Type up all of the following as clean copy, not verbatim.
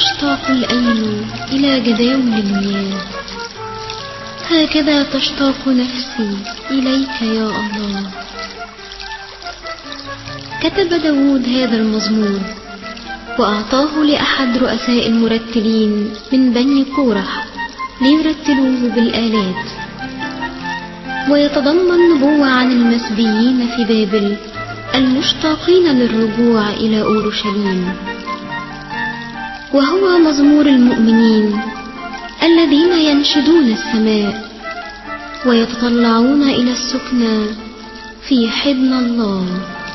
تشتاق الأيل إلى جداول المياه، هكذا تشتاق نفسي إليك يا الله. كتب داود هذا المزمور وأعطاه لأحد رؤساء المرتلين من بني قورح ليرتلوه بالآلات، ويتضمن نبوة عن المسبيين في بابل المشتاقين للرجوع إلى أورشليم، وهو مزمور المؤمنين الذين ينشدون السماء ويتطلعون إلى السكنى في حضن الله.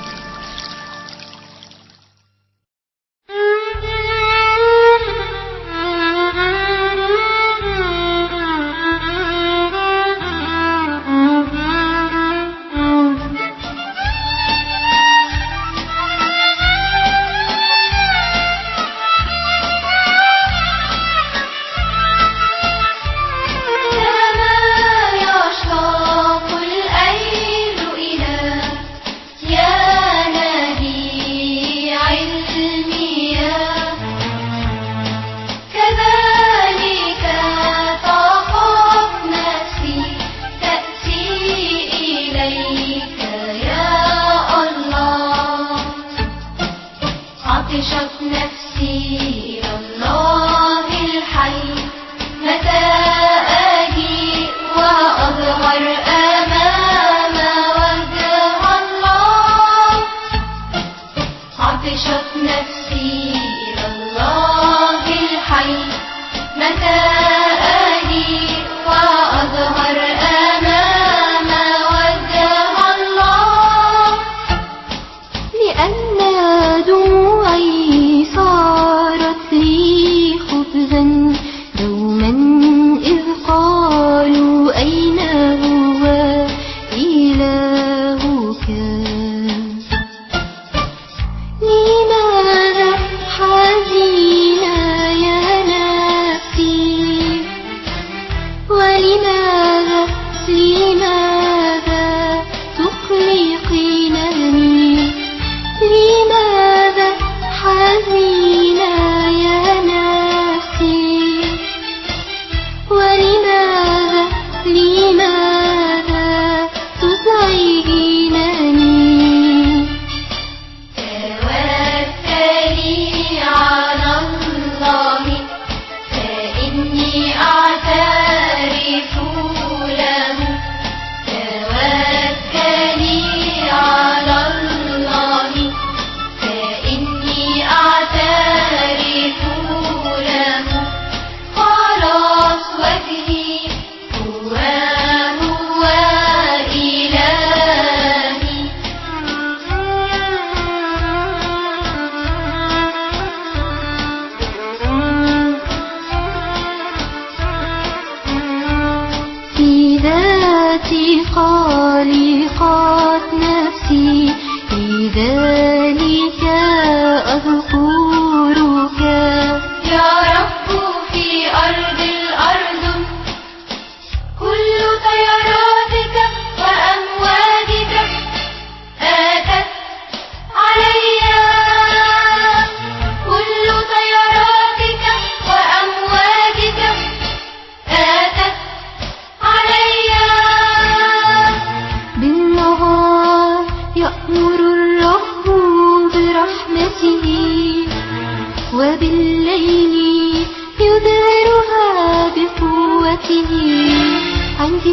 عندي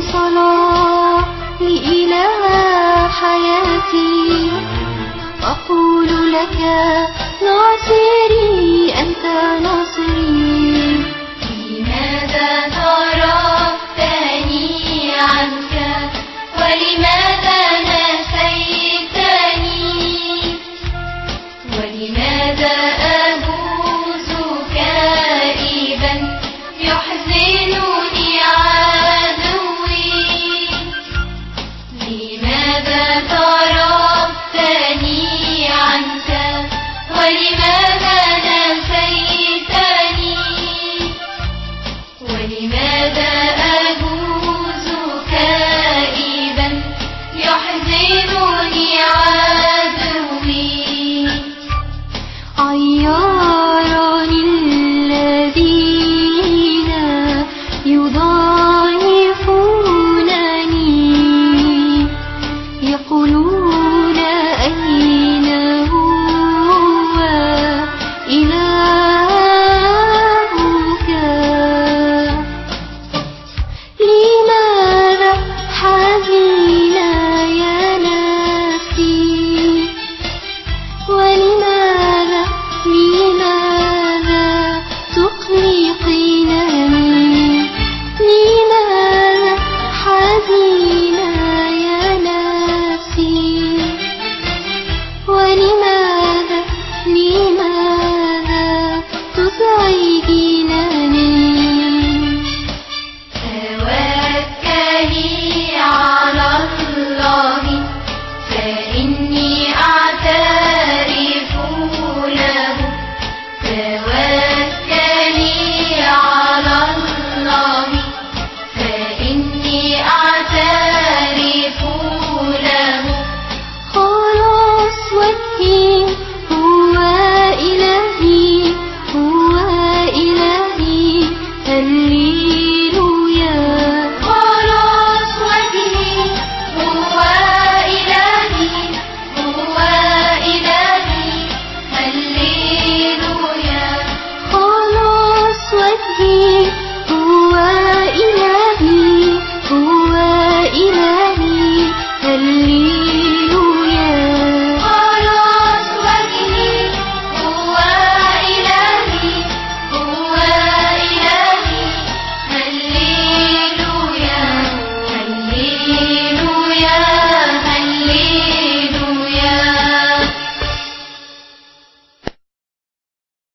صلاة لإله حياتي، أقول لك ناصري أنت ناصري. لماذا تركتني عنك ولماذا نسيتني، ولماذا أبوز كئيبا يحزنني عدوي، لماذا تركتني عنك ولماذا نسيتني، ولماذا في